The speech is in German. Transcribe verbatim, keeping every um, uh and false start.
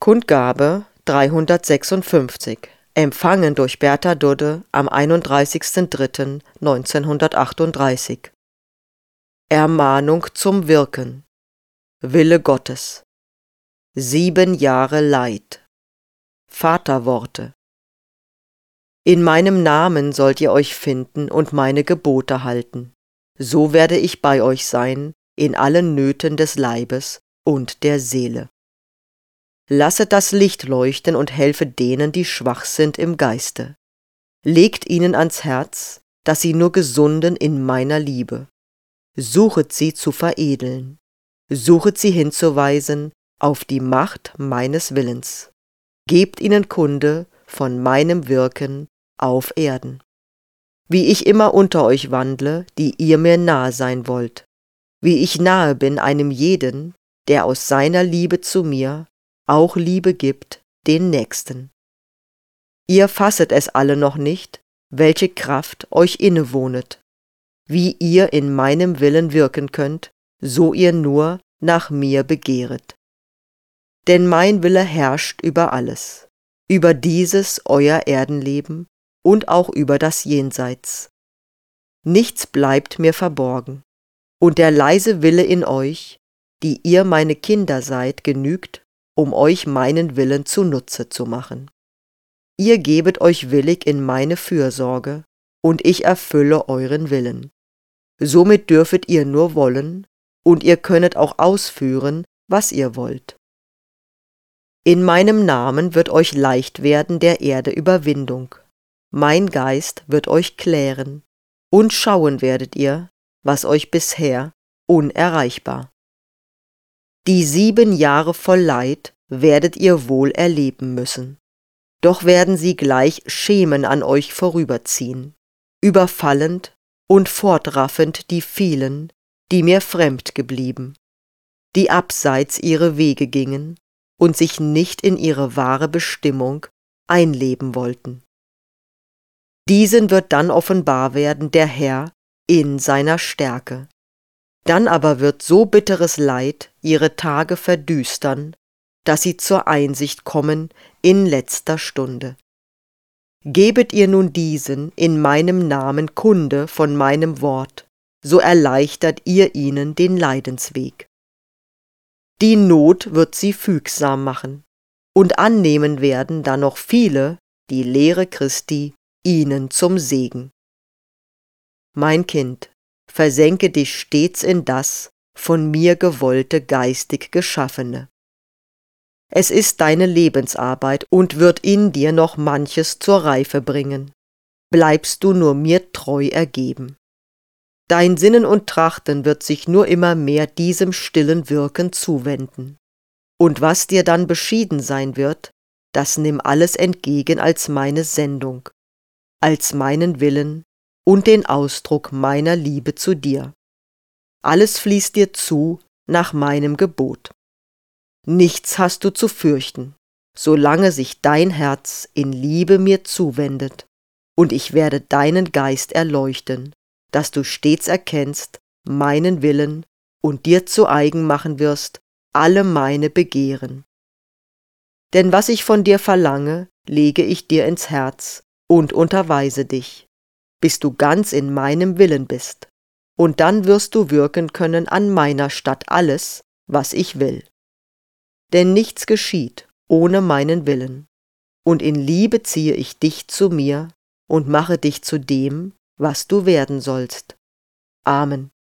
Kundgabe dreihundertsechsundfünfzig, empfangen durch Bertha Dudde am einunddreißigsten dritten neunzehnhundertachtunddreißig. Ermahnung zum Wirken. Wille Gottes. Sieben Jahre Leid. Vaterworte. In meinem Namen sollt ihr euch finden und meine Gebote halten. So werde ich bei euch sein in allen Nöten des Leibes und der Seele. Lasset das Licht leuchten und helfe denen, die schwach sind im Geiste. Legt ihnen ans Herz, dass sie nur gesunden in meiner Liebe. Suchet sie zu veredeln. Suchet sie hinzuweisen auf die Macht meines Willens. Gebt ihnen Kunde von meinem Wirken auf Erden. Wie ich immer unter euch wandle, die ihr mir nahe sein wollt. Wie ich nahe bin einem jeden, der aus seiner Liebe zu mir auch Liebe gibt den Nächsten. Ihr fasset es alle noch nicht, welche Kraft euch innewohnet, wie ihr in meinem Willen wirken könnt, so ihr nur nach mir begehret. Denn mein Wille herrscht über alles, über dieses euer Erdenleben und auch über das Jenseits. Nichts bleibt mir verborgen, und der leise Wille in euch, die ihr meine Kinder seid, genügt, um euch meinen Willen zunutze zu machen. Ihr gebet euch willig in meine Fürsorge, und ich erfülle euren Willen. Somit dürfet ihr nur wollen, und ihr könnet auch ausführen, was ihr wollt. In meinem Namen wird euch leicht werden der Erde Überwindung. Mein Geist wird euch klären, und schauen werdet ihr, was euch bisher unerreichbar. Die sieben Jahre voll Leid werdet ihr wohl erleben müssen. Doch werden sie gleich Schemen an euch vorüberziehen, überfallend und fortraffend die vielen, die mir fremd geblieben, die abseits ihre Wege gingen und sich nicht in ihre wahre Bestimmung einleben wollten. Diesen wird dann offenbar werden der Herr in seiner Stärke. Dann aber wird so bitteres Leid ihre Tage verdüstern, dass sie zur Einsicht kommen in letzter Stunde. Gebet ihr nun diesen in meinem Namen Kunde von meinem Wort, so erleichtert ihr ihnen den Leidensweg. Die Not wird sie fügsam machen, und annehmen werden dann noch viele die Lehre Christi ihnen zum Segen. Mein Kind, versenke dich stets in das von mir gewollte geistig Geschaffene. Es ist deine Lebensarbeit und wird in dir noch manches zur Reife bringen. Bleibst du nur mir treu ergeben. Dein Sinnen und Trachten wird sich nur immer mehr diesem stillen Wirken zuwenden. Und was dir dann beschieden sein wird, das nimm alles entgegen als meine Sendung, als meinen Willen und den Ausdruck meiner Liebe zu dir. Alles fließt dir zu nach meinem Gebot. Nichts hast du zu fürchten, solange sich dein Herz in Liebe mir zuwendet, und ich werde deinen Geist erleuchten, dass du stets erkennst meinen Willen und dir zu eigen machen wirst alle meine Begehren. Denn was ich von dir verlange, lege ich dir ins Herz und unterweise dich, bis du ganz in meinem Willen bist, und dann wirst du wirken können an meiner statt alles, was ich will. Denn nichts geschieht ohne meinen Willen, und in Liebe ziehe ich dich zu mir und mache dich zu dem, was du werden sollst. Amen.